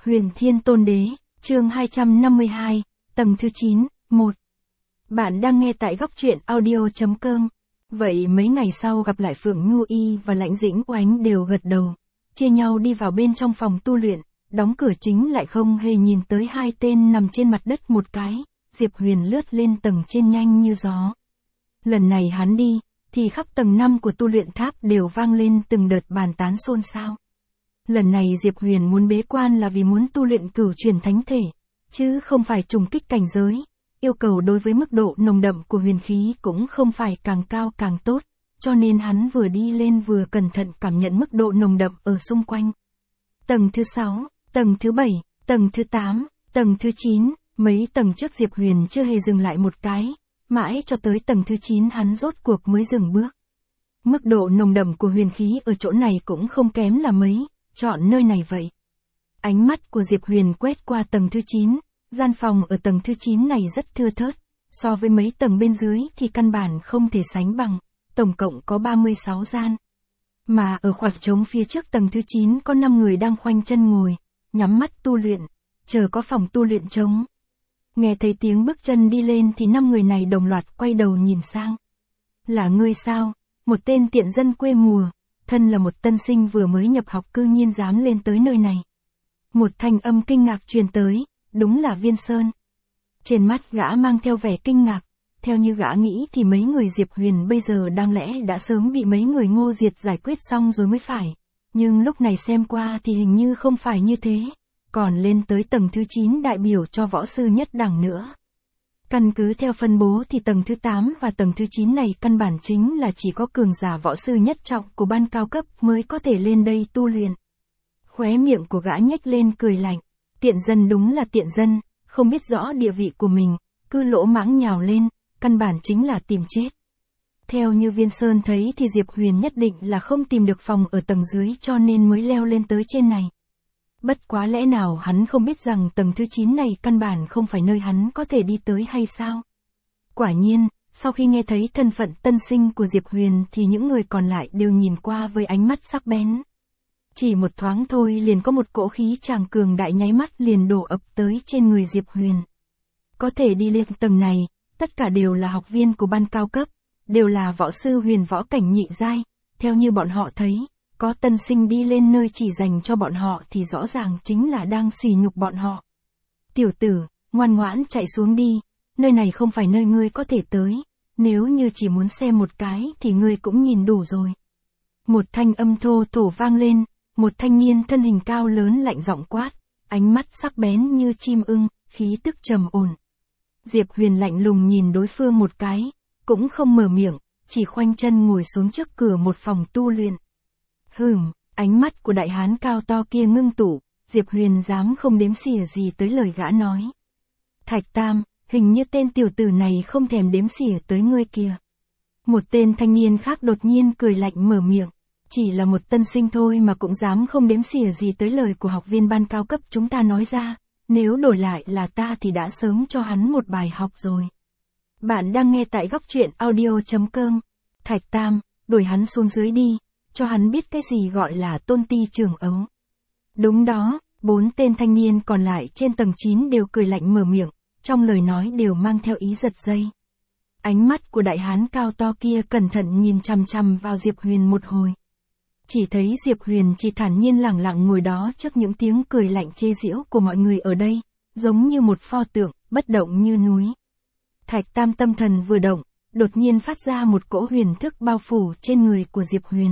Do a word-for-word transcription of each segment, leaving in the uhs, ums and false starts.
Huyền Thiên Tôn Đế, chương hai trăm năm mươi hai, tầng thứ chín, một. Bạn đang nghe tại góc truyện audio.com. Vậy mấy ngày sau gặp lại Phượng Nhu Y và Lãnh Dĩnh Oánh đều gật đầu, chia nhau đi vào bên trong phòng tu luyện, đóng cửa chính lại không hề nhìn tới hai tên nằm trên mặt đất một cái, Diệp Huyền lướt lên tầng trên nhanh như gió. Lần này hắn đi, thì khắp tầng năm của tu luyện tháp đều vang lên từng đợt bàn tán xôn xao. Lần này Diệp Huyền muốn bế quan là vì muốn tu luyện cửu chuyển thánh thể, chứ không phải trùng kích cảnh giới. Yêu cầu đối với mức độ nồng đậm của huyền khí cũng không phải càng cao càng tốt, cho nên hắn vừa đi lên vừa cẩn thận cảm nhận mức độ nồng đậm ở xung quanh. Tầng thứ sáu, tầng thứ bảy, tầng thứ tám, tầng thứ chín, mấy tầng trước Diệp Huyền chưa hề dừng lại một cái, mãi cho tới tầng thứ chín hắn rốt cuộc mới dừng bước. Mức độ nồng đậm của huyền khí ở chỗ này cũng không kém là mấy, chọn nơi này vậy. Ánh mắt của Diệp Huyền quét qua tầng thứ chín, gian phòng ở tầng thứ chín này rất thưa thớt, so với mấy tầng bên dưới thì căn bản không thể sánh bằng, tổng cộng có ba mươi sáu gian. Mà ở khoảng trống phía trước tầng thứ chín có năm người đang khoanh chân ngồi, nhắm mắt tu luyện, chờ có phòng tu luyện trống. Nghe thấy tiếng bước chân đi lên thì năm người này đồng loạt quay đầu nhìn sang. Là ngươi sao? Một tên tiện dân quê mùa, thân là một tân sinh vừa mới nhập học cư nhiên dám lên tới nơi này. Một thanh âm kinh ngạc truyền tới, đúng là Viên Sơn. Trên mắt gã mang theo vẻ kinh ngạc, theo như gã nghĩ thì mấy người Diệp Huyền bây giờ đáng lẽ đã sớm bị mấy người Ngô Diệt giải quyết xong rồi mới phải. Nhưng lúc này xem qua thì hình như không phải như thế, còn lên tới tầng thứ chín đại biểu cho võ sư nhất đẳng nữa. Căn cứ theo phân bố thì tầng thứ tám và tầng thứ chín này căn bản chính là chỉ có cường giả võ sư nhất trọng của ban cao cấp mới có thể lên đây tu luyện. Khóe miệng của gã nhếch lên cười lạnh, tiện dân đúng là tiện dân, không biết rõ địa vị của mình, cứ lỗ mãng nhào lên, căn bản chính là tìm chết. Theo như Viên Sơn thấy thì Diệp Huyền nhất định là không tìm được phòng ở tầng dưới cho nên mới leo lên tới trên này. Bất quá lẽ nào hắn không biết rằng tầng thứ chín này căn bản không phải nơi hắn có thể đi tới hay sao? Quả nhiên, sau khi nghe thấy thân phận tân sinh của Diệp Huyền thì những người còn lại đều nhìn qua với ánh mắt sắc bén. Chỉ một thoáng thôi liền có một cỗ khí tràng cường đại nháy mắt liền đổ ập tới trên người Diệp Huyền. Có thể đi lên tầng này, tất cả đều là học viên của ban cao cấp, đều là võ sư huyền võ cảnh nhị giai, theo như bọn họ thấy. Có tân sinh đi lên nơi chỉ dành cho bọn họ thì rõ ràng chính là đang sỉ nhục bọn họ. Tiểu tử, ngoan ngoãn chạy xuống đi, nơi này không phải nơi ngươi có thể tới, nếu như chỉ muốn xem một cái thì ngươi cũng nhìn đủ rồi. Một thanh âm thô thổ vang lên, một thanh niên thân hình cao lớn lạnh giọng quát, ánh mắt sắc bén như chim ưng, khí tức trầm ổn. Diệp Huyền lạnh lùng nhìn đối phương một cái, cũng không mở miệng, chỉ khoanh chân ngồi xuống trước cửa một phòng tu luyện. Hừm, ánh mắt của đại hán cao to kia ngưng tụ, Diệp Huyền dám không đếm xỉa gì tới lời gã nói. Thạch Tam, hình như tên tiểu tử này không thèm đếm xỉa tới ngươi kìa. Một tên thanh niên khác đột nhiên cười lạnh mở miệng, chỉ là một tân sinh thôi mà cũng dám không đếm xỉa gì tới lời của học viên ban cao cấp chúng ta nói ra, nếu đổi lại là ta thì đã sớm cho hắn một bài học rồi. Bạn đang nghe tại góc truyện audio.com. Thạch Tam, đuổi hắn xuống dưới đi. Cho hắn biết cái gì gọi là tôn ti trưởng ấu. Đúng đó, bốn tên thanh niên còn lại trên tầng chín đều cười lạnh mở miệng, trong lời nói đều mang theo ý giật dây. Ánh mắt của đại hán cao to kia cẩn thận nhìn chằm chằm vào Diệp Huyền một hồi. Chỉ thấy Diệp Huyền chỉ thản nhiên lẳng lặng ngồi đó trước những tiếng cười lạnh chê giễu của mọi người ở đây, giống như một pho tượng, bất động như núi. Thạch Tam tâm thần vừa động, đột nhiên phát ra một cỗ huyền thức bao phủ trên người của Diệp Huyền.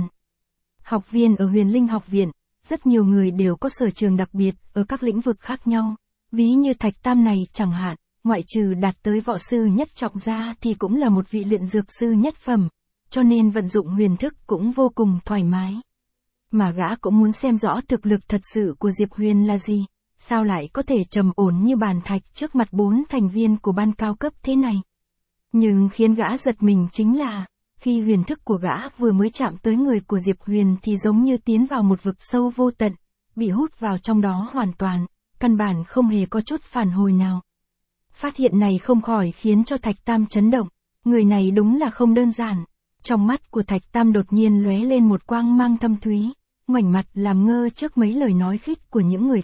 Học viên ở Huyền Linh học viện, rất nhiều người đều có sở trường đặc biệt ở các lĩnh vực khác nhau. Ví như Thạch Tam này chẳng hạn, ngoại trừ đạt tới võ sư nhất trọng ra thì cũng là một vị luyện dược sư nhất phẩm, cho nên vận dụng huyền thức cũng vô cùng thoải mái. Mà gã cũng muốn xem rõ thực lực thật sự của Diệp Huyền là gì, sao lại có thể trầm ổn như bàn thạch trước mặt bốn thành viên của ban cao cấp thế này. Nhưng khiến gã giật mình chính là, khi huyền thức của gã vừa mới chạm tới người của Diệp Huyền thì giống như tiến vào một vực sâu vô tận, bị hút vào trong đó hoàn toàn, căn bản không hề có chút phản hồi nào. Phát hiện này không khỏi khiến cho Thạch Tam chấn động, người này đúng là không đơn giản. Trong mắt của Thạch Tam đột nhiên lóe lên một quang mang thâm thúy, ngoảnh mặt làm ngơ trước mấy lời nói khích của những người khác,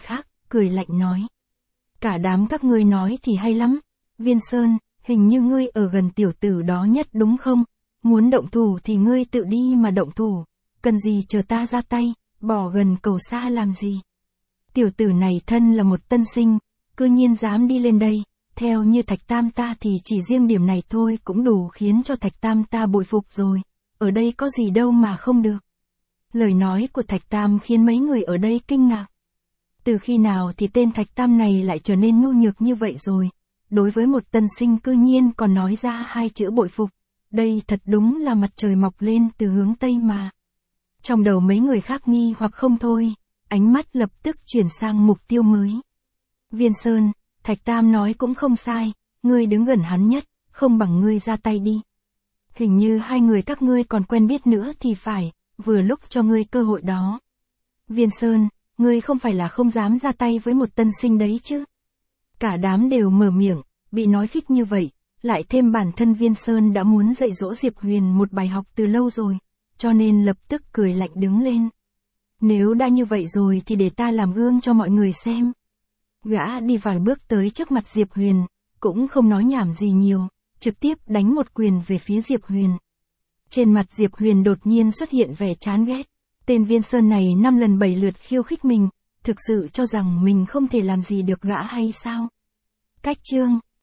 cười lạnh nói. Cả đám các ngươi nói thì hay lắm. Viên Sơn, hình như ngươi ở gần tiểu tử đó nhất đúng không? Muốn động thủ thì ngươi tự đi mà động thủ. Cần gì chờ ta ra tay, bỏ gần cầu xa làm gì? Tiểu tử này thân là một tân sinh, cư nhiên dám đi lên đây. Theo như Thạch Tam ta thì chỉ riêng điểm này thôi cũng đủ khiến cho Thạch Tam ta bội phục rồi. Ở đây có gì đâu mà không được. Lời nói của Thạch Tam khiến mấy người ở đây kinh ngạc. Từ khi nào thì tên Thạch Tam này lại trở nên nhu nhược như vậy rồi? Đối với một tân sinh cư nhiên còn nói ra hai chữ bội phục. Đây thật đúng là mặt trời mọc lên từ hướng Tây mà. Trong đầu mấy người khác nghi hoặc không thôi, ánh mắt lập tức chuyển sang mục tiêu mới. Viên Sơn, Thạch Tam nói cũng không sai, ngươi đứng gần hắn nhất, không bằng ngươi ra tay đi. Hình như hai người các ngươi còn quen biết nữa thì phải, vừa lúc cho ngươi cơ hội đó. Viên Sơn, ngươi không phải là không dám ra tay với một tân sinh đấy chứ? Cả đám đều mở miệng, bị nói khích như vậy, lại thêm bản thân Viên Sơn đã muốn dạy dỗ Diệp Huyền một bài học từ lâu rồi, cho nên lập tức cười lạnh đứng lên. Nếu đã như vậy rồi thì để ta làm gương cho mọi người xem. Gã đi vài bước tới trước mặt Diệp Huyền, cũng không nói nhảm gì nhiều, trực tiếp đánh một quyền về phía Diệp Huyền. Trên mặt Diệp Huyền đột nhiên xuất hiện vẻ chán ghét. Tên Viên Sơn này năm lần bảy lượt khiêu khích mình, thực sự cho rằng mình không thể làm gì được gã hay sao? Cách chương